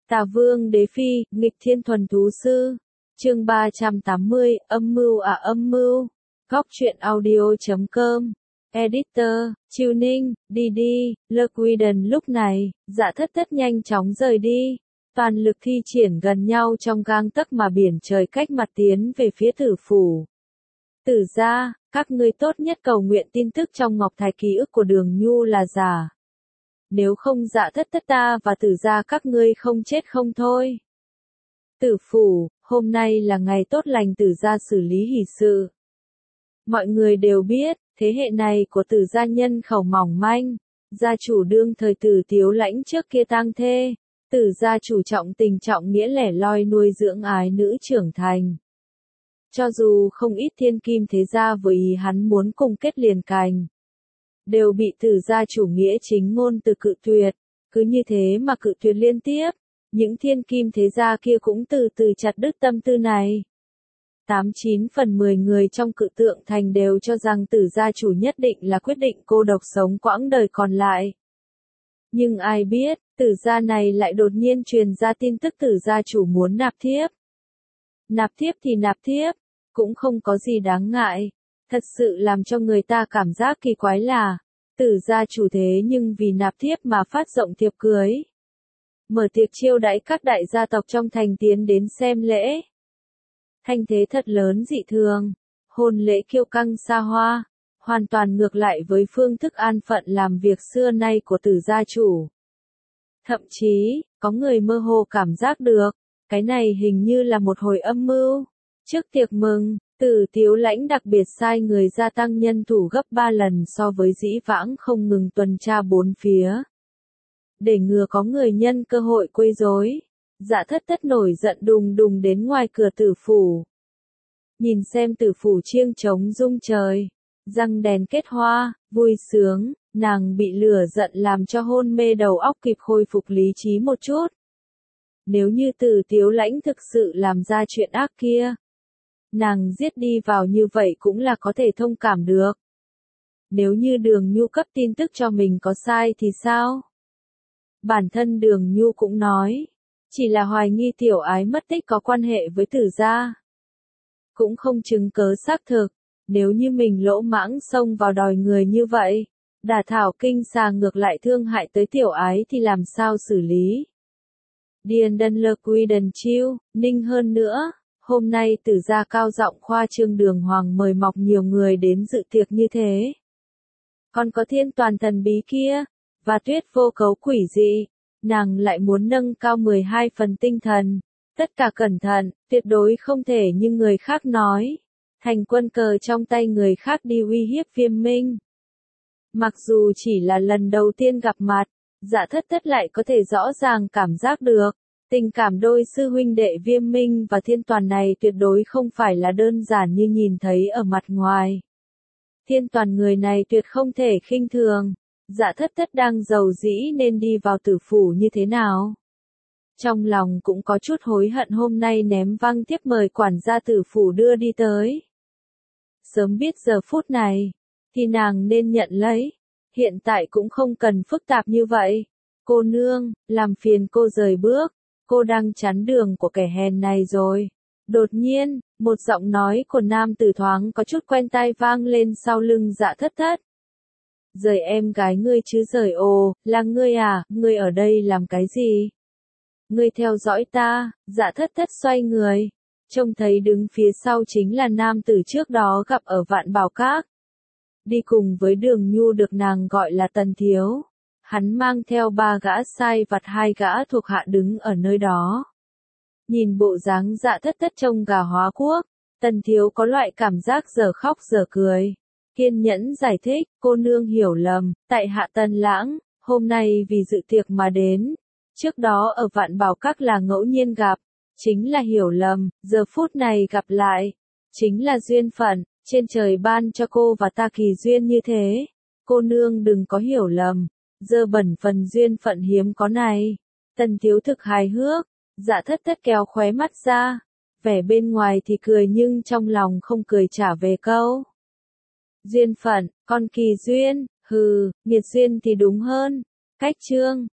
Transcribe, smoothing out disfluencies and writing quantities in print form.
Tà Vương Đế Phi, nghịch thiên thuần thú sư. Chương 380, âm mưu. Góc truyện audio.com. Editor, Tuning, DD, Lequiden. Lúc này, Dạ Thất Thất nhanh chóng rời đi. Toàn lực thi triển gần nhau trong gang tấc mà biển trời cách mặt tiến về phía tử phủ. Tử gia, các ngươi tốt nhất cầu nguyện tin tức trong ngọc thạch ký ức của Đường Nhu là giả. Nếu không Dạ Thất Thất ta và tử gia các ngươi không chết không thôi. Tử phủ, hôm nay là ngày tốt lành tử gia xử lý hỷ sự. Mọi người đều biết, thế hệ này của tử gia nhân khẩu mỏng manh, gia chủ đương thời Tử Tiếu Lãnh trước kia tang thê, tử gia chủ trọng tình trọng nghĩa lẻ loi nuôi dưỡng ái nữ trưởng thành. Cho dù không ít thiên kim thế gia với ý hắn muốn cùng kết liền cành, đều bị tử gia chủ nghĩa chính ngôn từ cự tuyệt, cứ như thế mà cự tuyệt liên tiếp, những thiên kim thế gia kia cũng từ từ chặt đứt tâm tư này. 89 phần 10 người trong cự tượng thành đều cho rằng tử gia chủ nhất định là quyết định cô độc sống quãng đời còn lại. Nhưng ai biết, tử gia này lại đột nhiên truyền ra tin tức tử gia chủ muốn nạp thiếp. Nạp thiếp thì nạp thiếp, cũng không có gì đáng ngại. Thật sự làm cho người ta cảm giác kỳ quái là, tử gia chủ thế nhưng vì nạp thiếp mà phát rộng thiệp cưới. Mở tiệc chiêu đãi các đại gia tộc trong thành tiến đến xem lễ. Thanh thế thật lớn dị thường, hôn lễ kiêu căng xa hoa, hoàn toàn ngược lại với phương thức an phận làm việc xưa nay của tử gia chủ. Thậm chí, có người mơ hồ cảm giác được, cái này hình như là một hồi âm mưu. Trước tiệc mừng, Tử Tiếu Lãnh đặc biệt sai người gia tăng nhân thủ gấp 3 lần so với dĩ vãng không ngừng tuần tra bốn phía. Để ngừa có người nhân cơ hội quấy rối, Dạ Thất Thất nổi giận đùng đùng đến ngoài cửa tử phủ. Nhìn xem tử phủ chiêng trống rung trời, răng đèn kết hoa, vui sướng, nàng bị lửa giận làm cho hôn mê đầu óc kịp khôi phục lý trí một chút. Nếu như Tử Tiếu Lãnh thực sự làm ra chuyện ác kia, nàng giết đi vào như vậy cũng là có thể thông cảm được. Nếu như Đường Nhu cấp tin tức cho mình có sai thì sao? Bản thân Đường Nhu cũng nói, chỉ là hoài nghi tiểu ái mất tích có quan hệ với tử gia. Cũng không chứng cớ xác thực, nếu như mình lỗ mãng xông vào đòi người như vậy, đả thảo kinh xà ngược lại thương hại tới tiểu ái thì làm sao xử lý? Điền Đân Lequiden chiêu, ninh hơn nữa, hôm nay tử gia cao giọng khoa trương Đường Hoàng mời mọc nhiều người đến dự tiệc như thế. Còn có Thiên Toàn thần bí kia, và Tuyết Vô Cấu quỷ dị, nàng lại muốn nâng cao 12 phần tinh thần. Tất cả cẩn thận, tuyệt đối không thể như người khác nói. Thành quân cờ trong tay người khác đi uy hiếp Viêm Minh. Mặc dù chỉ là lần đầu tiên gặp mặt, Dạ Thất Thất lại có thể rõ ràng cảm giác được. Tình cảm đôi sư huynh đệ Viêm Minh và Thiên Toàn này tuyệt đối không phải là đơn giản như nhìn thấy ở mặt ngoài. Thiên Toàn người này tuyệt không thể khinh thường. Dạ Thất Thất đang giàu dĩ nên đi vào tử phủ như thế nào? Trong lòng cũng có chút hối hận hôm nay ném văng thiếp mời quản gia tử phủ đưa đi tới. Sớm biết giờ phút này, thì nàng nên nhận lấy. Hiện tại cũng không cần phức tạp như vậy. Cô nương, làm phiền cô rời bước. Cô đang chắn đường của kẻ hèn này rồi. Đột nhiên, một giọng nói của nam tử thoáng có chút quen tai vang lên sau lưng Dạ Thất Thất. Rời em gái ngươi chứ rời ồ, là ngươi à, ngươi ở đây làm cái gì? Ngươi theo dõi ta, Dạ Thất Thất xoay người. Trông thấy đứng phía sau chính là nam tử trước đó gặp ở Vạn Bảo Các. Đi cùng với Đường Nhu được nàng gọi là Tần Thiếu. Hắn mang theo 3 gã sai vặt 2 gã thuộc hạ đứng ở nơi đó. Nhìn bộ dáng Dạ Thất Thất trông gà hóa quốc, Tần Thiếu có loại cảm giác giờ khóc giờ cười. Kiên nhẫn giải thích, cô nương hiểu lầm, tại hạ Tần Lãng, hôm nay vì dự tiệc mà đến. Trước đó ở Vạn Bảo Các là ngẫu nhiên gặp, chính là hiểu lầm, giờ phút này gặp lại, chính là duyên phận, trên trời ban cho cô và ta kỳ duyên như thế. Cô nương đừng có hiểu lầm, dơ bẩn phần duyên phận hiếm có này. Tần Thiếu thực hài hước, Dạ Thất Thất kéo khóe mắt ra, vẻ bên ngoài thì cười nhưng trong lòng không cười trả về câu. Duyên phận, con kỳ duyên, hừ, nghiệt duyên thì đúng hơn. Cách chương